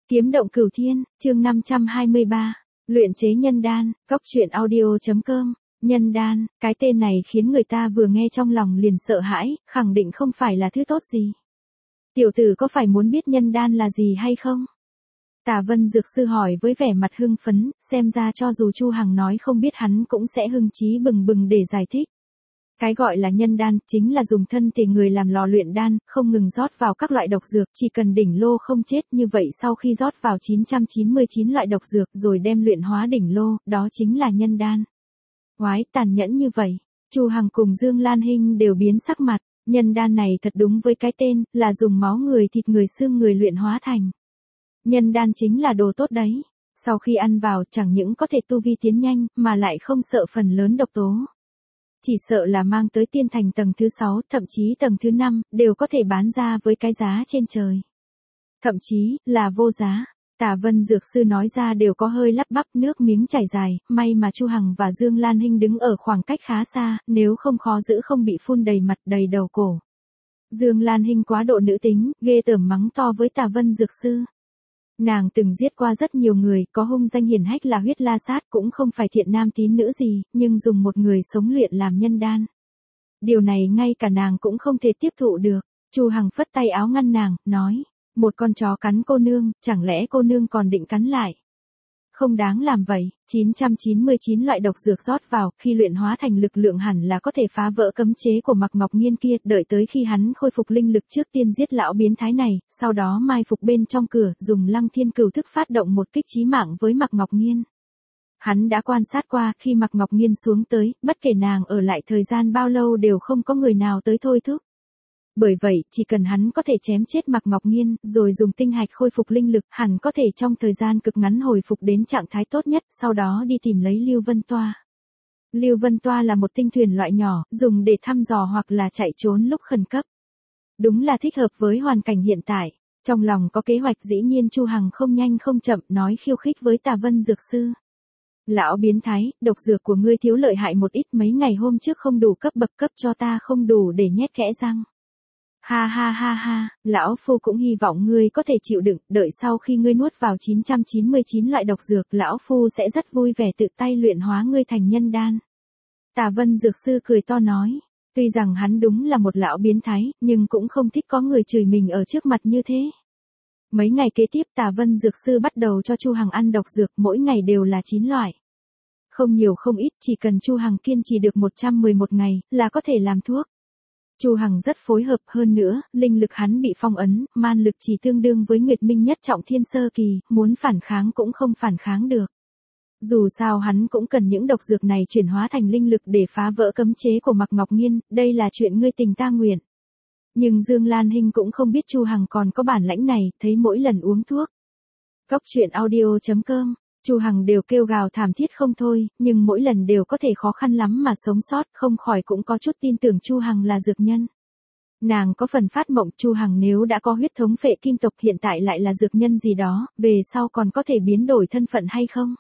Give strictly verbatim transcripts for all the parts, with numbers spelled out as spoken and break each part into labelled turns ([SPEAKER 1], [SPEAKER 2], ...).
[SPEAKER 1] Kiếm động cửu thiên, chương năm trăm hai mươi ba, luyện chế nhân đan, cóc truyện audio.com, nhân đan, cái tên này khiến người ta vừa nghe trong lòng liền sợ hãi, khẳng định không phải là thứ tốt gì. Tiểu tử có phải muốn biết nhân đan là gì hay không? Tả Vân Dược Sư hỏi với vẻ mặt hưng phấn, xem ra cho dù Chu Hằng nói không biết hắn cũng sẽ hưng chí bừng bừng để giải thích. Cái gọi là nhân đan, chính là dùng thân thể người làm lò luyện đan, không ngừng rót vào các loại độc dược, chỉ cần đỉnh lô không chết như vậy sau khi rót vào chín trăm chín mươi chín loại độc dược rồi đem luyện hóa đỉnh lô, đó chính là nhân đan. Quái tàn nhẫn như vậy, Chu Hằng cùng Dương Lan Hinh đều biến sắc mặt, nhân đan này thật đúng với cái tên, là dùng máu người thịt người xương người luyện hóa thành. Nhân đan chính là đồ tốt đấy, sau khi ăn vào chẳng những có thể tu vi tiến nhanh, mà lại không sợ phần lớn độc tố. Chỉ sợ là mang tới tiên thành tầng thứ sáu, thậm chí tầng thứ năm, đều có thể bán ra với cái giá trên trời. Thậm chí, là vô giá. Tả Vân Dược Sư nói ra đều có hơi lắp bắp, nước miếng chảy dài, may mà Chu Hằng và Dương Lan Hinh đứng ở khoảng cách khá xa, nếu không khó giữ không bị phun đầy mặt đầy đầu cổ. Dương Lan Hinh quá độ nữ tính, ghê tởm mắng to với Tả Vân Dược Sư. Nàng từng giết qua rất nhiều người, có hung danh hiển hách là huyết la sát, cũng không phải thiện nam tín nữ gì, nhưng dùng một người sống luyện làm nhân đan. Điều này ngay cả nàng cũng không thể tiếp thụ được. Chu Hằng phất tay áo ngăn nàng, nói, một con chó cắn cô nương, chẳng lẽ cô nương còn định cắn lại? Không đáng làm vậy, chín trăm chín mươi chín loại độc dược rót vào, khi luyện hóa thành lực lượng hẳn là có thể phá vỡ cấm chế của Mạc Ngọc Nghiên kia, đợi tới khi hắn khôi phục linh lực trước tiên giết lão biến thái này, sau đó mai phục bên trong cửa, dùng Lăng Thiên Cửu thức phát động một kích chí mạng với Mạc Ngọc Nghiên. Hắn đã quan sát qua, khi Mạc Ngọc Nghiên xuống tới, bất kể nàng ở lại thời gian bao lâu đều không có người nào tới thôi thúc. Bởi vậy, chỉ cần hắn có thể chém chết Mạc Ngọc Nghiên, rồi dùng tinh hạch khôi phục linh lực, hẳn có thể trong thời gian cực ngắn hồi phục đến trạng thái tốt nhất, sau đó đi tìm lấy Lưu Vân Toa. Lưu Vân Toa là một tinh thuyền loại nhỏ, dùng để thăm dò hoặc là chạy trốn lúc khẩn cấp. Đúng là thích hợp với hoàn cảnh hiện tại. Trong lòng có kế hoạch dĩ nhiên Chu Hằng không nhanh không chậm nói khiêu khích với Tả Vân Dược Sư. Lão biến thái, độc dược của ngươi thiếu lợi hại một ít, mấy ngày hôm trước không đủ cấp bậc, cấp cho ta không đủ để nhét kẽ răng. Ha ha ha ha, lão phu cũng hy vọng ngươi có thể chịu đựng, đợi sau khi ngươi nuốt vào chín trăm chín mươi chín loại độc dược, lão phu sẽ rất vui vẻ tự tay luyện hóa ngươi thành nhân đan. Tả Vân Dược Sư cười to nói, tuy rằng hắn đúng là một lão biến thái, nhưng cũng không thích có người chửi mình ở trước mặt như thế. Mấy ngày kế tiếp Tả Vân Dược Sư bắt đầu cho Chu Hằng ăn độc dược, mỗi ngày đều là chín loại. Không nhiều không ít, chỉ cần Chu Hằng kiên trì được một trăm mười một ngày, là có thể làm thuốc. Chu Hằng rất phối hợp, hơn nữa, linh lực hắn bị phong ấn, man lực chỉ tương đương với Nguyệt Minh nhất trọng thiên sơ kỳ, muốn phản kháng cũng không phản kháng được. Dù sao hắn cũng cần những độc dược này chuyển hóa thành linh lực để phá vỡ cấm chế của Mạc Ngọc Nghiên, đây là chuyện ngươi tình ta nguyện. Nhưng Dương Lan Hinh cũng không biết Chu Hằng còn có bản lãnh này, thấy mỗi lần uống thuốc. Cóc truyện audio.com, Chu Hằng đều kêu gào thảm thiết không thôi, nhưng mỗi lần đều có thể khó khăn lắm mà sống sót, không khỏi cũng có chút tin tưởng Chu Hằng là dược nhân. Nàng có phần phát mộng Chu Hằng nếu đã có huyết thống phệ kim tộc hiện tại lại là dược nhân gì đó, về sau còn có thể biến đổi thân phận hay không?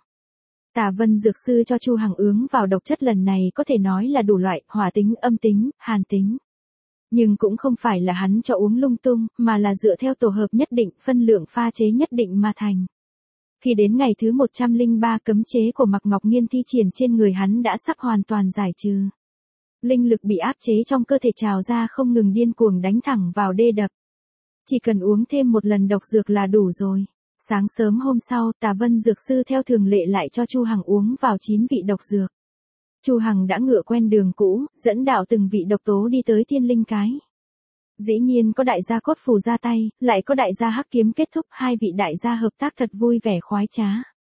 [SPEAKER 1] Tả Vân Dược Sư cho Chu Hằng ướng vào độc chất lần này có thể nói là đủ loại, hỏa tính, âm tính, hàn tính. Nhưng cũng không phải là hắn cho uống lung tung, mà là dựa theo tổ hợp nhất định, phân lượng pha chế nhất định mà thành. Khi đến ngày thứ một trăm lẻ ba cấm chế của Mạc Ngọc Nghiên thi triển trên người hắn đã sắp hoàn toàn giải trừ. Linh lực bị áp chế trong cơ thể trào ra không ngừng điên cuồng đánh thẳng vào đê đập. Chỉ cần uống thêm một lần độc dược là đủ rồi. Sáng sớm hôm sau, Tả Vân Dược Sư theo thường lệ lại cho Chu Hằng uống vào chín vị độc dược. Chu Hằng đã ngựa quen đường cũ, dẫn đạo từng vị độc tố đi tới Thiên Linh Cái. Dĩ nhiên có đại gia Cốt Phù ra tay, lại có đại gia Hắc Kiếm kết thúc, hai vị đại gia hợp tác thật vui vẻ khoái trá.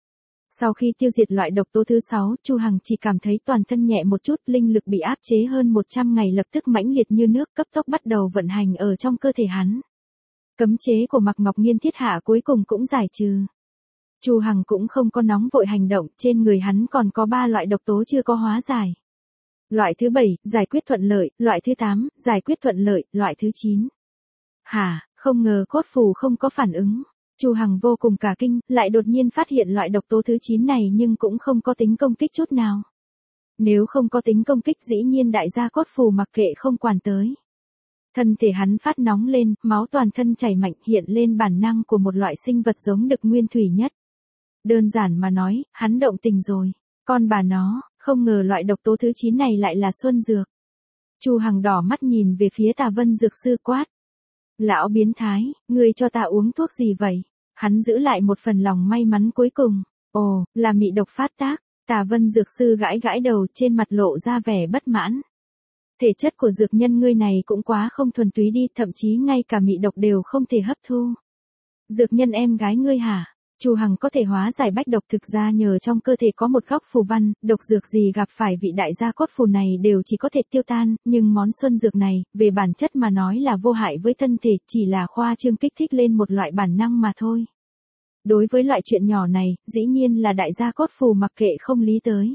[SPEAKER 1] Sau khi tiêu diệt loại độc tố thứ sáu, Chu Hằng chỉ cảm thấy toàn thân nhẹ một chút, linh lực bị áp chế hơn một trăm ngày lập tức mãnh liệt như nước, cấp tốc bắt đầu vận hành ở trong cơ thể hắn. Cấm chế của Mạc Ngọc Nghiên thiết hạ cuối cùng cũng giải trừ. Chu Hằng cũng không có nóng vội hành động, trên người hắn còn có ba loại độc tố chưa có hóa giải. Loại thứ bảy, giải quyết thuận lợi, loại thứ tám, giải quyết thuận lợi, loại thứ chín. Hả, không ngờ Cốt Phù không có phản ứng. Chu Hằng vô cùng cả kinh, lại đột nhiên phát hiện loại độc tố thứ chín này nhưng cũng không có tính công kích chút nào. Nếu không có tính công kích dĩ nhiên đại gia Cốt Phù mặc kệ không quản tới. Thân thể hắn phát nóng lên, máu toàn thân chảy mạnh hiện lên bản năng của một loại sinh vật giống đực nguyên thủy nhất. Đơn giản mà nói, hắn động tình rồi. Con bà nó, không ngờ loại độc tố thứ chín này lại là xuân dược. Chu Hằng đỏ mắt nhìn về phía Tà Vân dược sư quát. Lão biến thái, ngươi cho ta uống thuốc gì vậy? Hắn giữ lại một phần lòng may mắn cuối cùng. Ồ, là mị độc phát tác. Tà Vân dược sư gãi gãi đầu, trên mặt lộ ra vẻ bất mãn. Thể chất của dược nhân ngươi này cũng quá không thuần túy đi, thậm chí ngay cả mị độc đều không thể hấp thu. Dược nhân em gái ngươi hả? Chu Hằng có thể hóa giải bách độc, thực ra nhờ trong cơ thể có một góc phù văn, độc dược gì gặp phải vị đại gia cốt phù này đều chỉ có thể tiêu tan, nhưng món xuân dược này, về bản chất mà nói là vô hại với thân thể, chỉ là khoa trương kích thích lên một loại bản năng mà thôi. Đối với loại chuyện nhỏ này, dĩ nhiên là đại gia cốt phù mặc kệ không lý tới.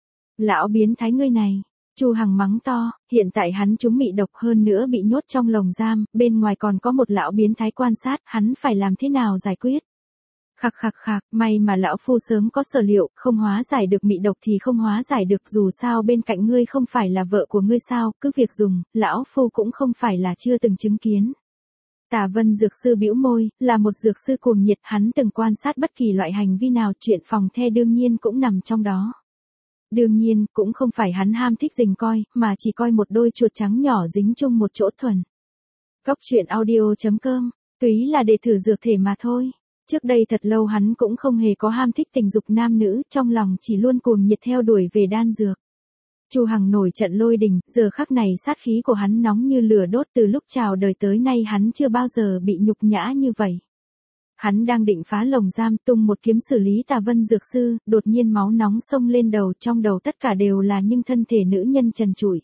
[SPEAKER 1] Lão biến thái ngươi này, Chu Hằng mắng to, hiện tại hắn trúng mị độc hơn nữa bị nhốt trong lồng giam, bên ngoài còn có một lão biến thái quan sát, hắn phải làm thế nào giải quyết? Khạc khạc khạc, may mà lão phu sớm có sở liệu, không hóa giải được mị độc thì không hóa giải được, dù sao bên cạnh ngươi không phải là vợ của ngươi sao, cứ việc dùng, lão phu cũng không phải là chưa từng chứng kiến. Tà Vân dược sư bĩu môi, là một dược sư cuồng nhiệt, hắn từng quan sát bất kỳ loại hành vi nào, chuyện phòng the đương nhiên cũng nằm trong đó. Đương nhiên, cũng không phải hắn ham thích rình coi, mà chỉ coi một đôi chuột trắng nhỏ dính chung một chỗ thuần. Góc truyện audio chấm com, túy là để thử dược thể mà thôi. Trước đây thật lâu hắn cũng không hề có ham thích tình dục nam nữ, trong lòng chỉ luôn cuồng nhiệt theo đuổi về đan dược. Chu Hằng nổi trận lôi đình, giờ khắc này sát khí của hắn nóng như lửa đốt, từ lúc chào đời tới nay hắn chưa bao giờ bị nhục nhã như vậy. Hắn đang định phá lồng giam, tung một kiếm xử lý Tà Vân dược sư, đột nhiên máu nóng xông lên đầu, trong đầu tất cả đều là những thân thể nữ nhân trần trụi.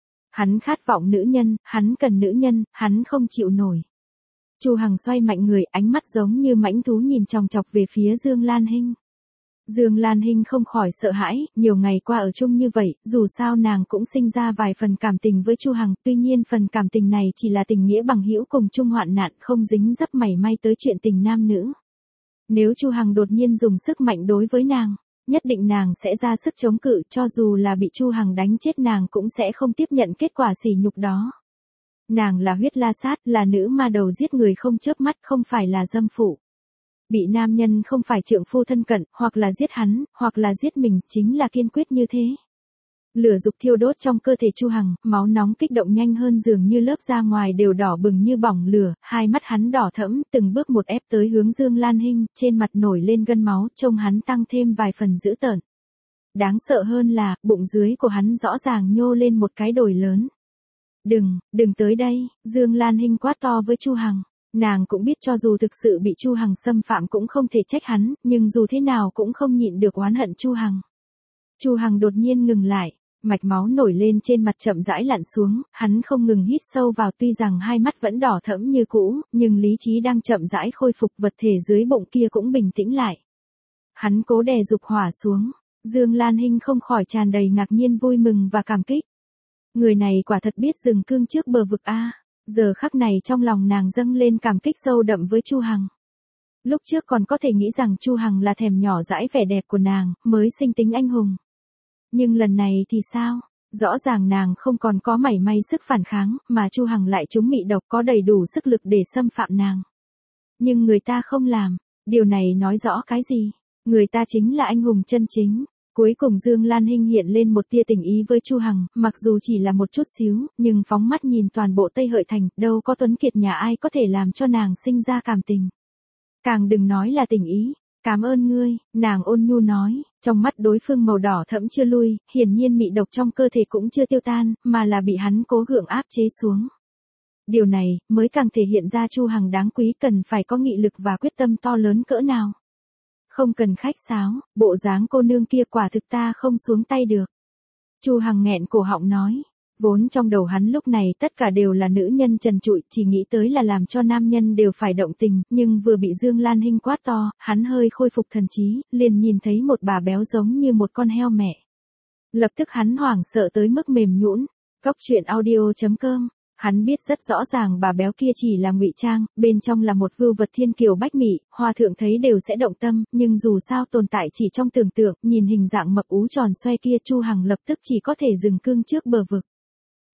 [SPEAKER 1] Hắn khát vọng nữ nhân, hắn cần nữ nhân, hắn không chịu nổi. Chu Hằng xoay mạnh người, ánh mắt giống như mãnh thú nhìn chòng chọc về phía Dương Lan Hinh. Dương Lan Hinh không khỏi sợ hãi, nhiều ngày qua ở chung như vậy, dù sao nàng cũng sinh ra vài phần cảm tình với Chu Hằng, tuy nhiên phần cảm tình này chỉ là tình nghĩa bằng hữu cùng chung hoạn nạn, không dính dấp mảy may tới chuyện tình nam nữ. Nếu Chu Hằng đột nhiên dùng sức mạnh đối với nàng, nhất định nàng sẽ ra sức chống cự, cho dù là bị Chu Hằng đánh chết nàng cũng sẽ không tiếp nhận kết quả sỉ nhục đó. Nàng là huyết la sát, là nữ ma đầu giết người không chớp mắt, không phải là dâm phụ. Bị nam nhân không phải trượng phu thân cận, hoặc là giết hắn, hoặc là giết mình, chính là kiên quyết như thế. Lửa dục thiêu đốt trong cơ thể Chu Hằng, máu nóng kích động nhanh hơn, dường như lớp da ngoài đều đỏ bừng như bỏng lửa, hai mắt hắn đỏ thẫm, từng bước một ép tới hướng Dương Lan Hinh, trên mặt nổi lên gân máu, trông hắn tăng thêm vài phần dữ tợn. Đáng sợ hơn là, bụng dưới của hắn rõ ràng nhô lên một cái đồi lớn. Đừng, đừng tới đây, Dương Lan Hinh quát to với Chu Hằng. Nàng cũng biết cho dù thực sự bị Chu Hằng xâm phạm cũng không thể trách hắn, nhưng dù thế nào cũng không nhịn được oán hận Chu Hằng. Chu Hằng đột nhiên ngừng lại, mạch máu nổi lên trên mặt chậm rãi lặn xuống, hắn không ngừng hít sâu vào, tuy rằng hai mắt vẫn đỏ thẫm như cũ, nhưng lý trí đang chậm rãi khôi phục, vật thể dưới bụng kia cũng bình tĩnh lại. Hắn cố đè dục hỏa xuống, Dương Lan Hinh không khỏi tràn đầy ngạc nhiên, vui mừng và cảm kích. Người này quả thật biết dừng cương trước bờ vực a. Giờ khắc này trong lòng nàng dâng lên cảm kích sâu đậm với Chu Hằng. Lúc trước còn có thể nghĩ rằng Chu Hằng là thèm nhỏ dãi vẻ đẹp của nàng, mới sinh tính anh hùng. Nhưng lần này thì sao? Rõ ràng nàng không còn có mảy may sức phản kháng, mà Chu Hằng lại trúng mị độc, có đầy đủ sức lực để xâm phạm nàng. Nhưng người ta không làm, điều này nói rõ cái gì? Người ta chính là anh hùng chân chính. Cuối cùng Dương Lan Hinh hiện lên một tia tình ý với Chu Hằng, mặc dù chỉ là một chút xíu, nhưng phóng mắt nhìn toàn bộ Tây Hợi Thành, đâu có tuấn kiệt nhà ai có thể làm cho nàng sinh ra cảm tình. Càng đừng nói là tình ý. Cảm ơn ngươi, nàng ôn nhu nói, trong mắt đối phương màu đỏ thẫm chưa lui, hiển nhiên mị độc trong cơ thể cũng chưa tiêu tan, mà là bị hắn cố gượng áp chế xuống. Điều này, mới càng thể hiện ra Chu Hằng đáng quý, cần phải có nghị lực và quyết tâm to lớn cỡ nào. Không cần khách sáo, bộ dáng cô nương kia quả thực ta không xuống tay được. Chu Hằng nghẹn cổ họng nói, vốn trong đầu hắn lúc này tất cả đều là nữ nhân trần trụi, chỉ nghĩ tới là làm cho nam nhân đều phải động tình, nhưng vừa bị Dương Lan Hinh quát to, hắn hơi khôi phục thần trí, liền nhìn thấy một bà béo giống như một con heo mẹ. Lập tức hắn hoảng sợ tới mức mềm nhũn. Góc truyện audio chấm com. Hắn biết rất rõ ràng bà béo kia chỉ là ngụy trang, bên trong là một vưu vật thiên kiều bách mỹ, hòa thượng thấy đều sẽ động tâm, nhưng dù sao tồn tại chỉ trong tưởng tượng, nhìn hình dạng mập ú tròn xoe kia Chu Hằng lập tức chỉ có thể dừng cương trước bờ vực.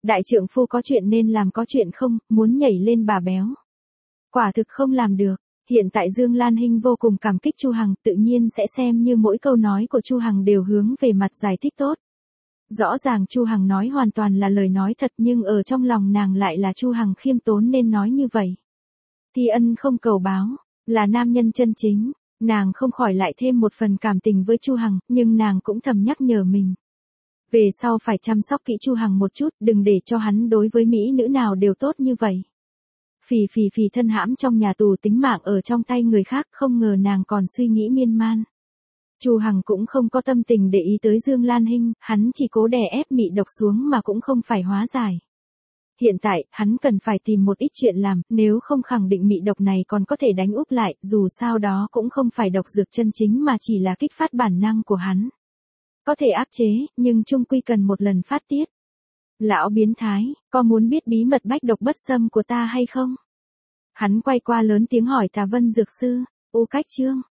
[SPEAKER 1] Đại trượng phu có chuyện nên làm có chuyện không, muốn nhảy lên bà béo. Quả thực không làm được. Hiện tại Dương Lan Hinh vô cùng cảm kích Chu Hằng, tự nhiên sẽ xem như mỗi câu nói của Chu Hằng đều hướng về mặt giải thích tốt. Rõ ràng Chu Hằng nói hoàn toàn là lời nói thật, nhưng ở trong lòng nàng lại là Chu Hằng khiêm tốn nên nói như vậy. Thi ân không cầu báo, là nam nhân chân chính, nàng không khỏi lại thêm một phần cảm tình với Chu Hằng, nhưng nàng cũng thầm nhắc nhở mình. Về sau phải chăm sóc kỹ Chu Hằng một chút, đừng để cho hắn đối với mỹ nữ nào đều tốt như vậy. Phì phì phì thân hãm trong nhà tù, tính mạng ở trong tay người khác, không ngờ nàng còn suy nghĩ miên man. Chu Hằng cũng không có tâm tình để ý tới Dương Lan Hinh, hắn chỉ cố đè ép mị độc xuống mà cũng không phải hóa giải. Hiện tại, hắn cần phải tìm một ít chuyện làm, nếu không khẳng định mị độc này còn có thể đánh úp lại, dù sao đó cũng không phải độc dược chân chính mà chỉ là kích phát bản năng của hắn. Có thể áp chế, nhưng chung quy cần một lần phát tiết. Lão biến thái, có muốn biết bí mật bách độc bất xâm của ta hay không? Hắn quay qua lớn tiếng hỏi Tà Vân Dược Sư, U Cách Trương,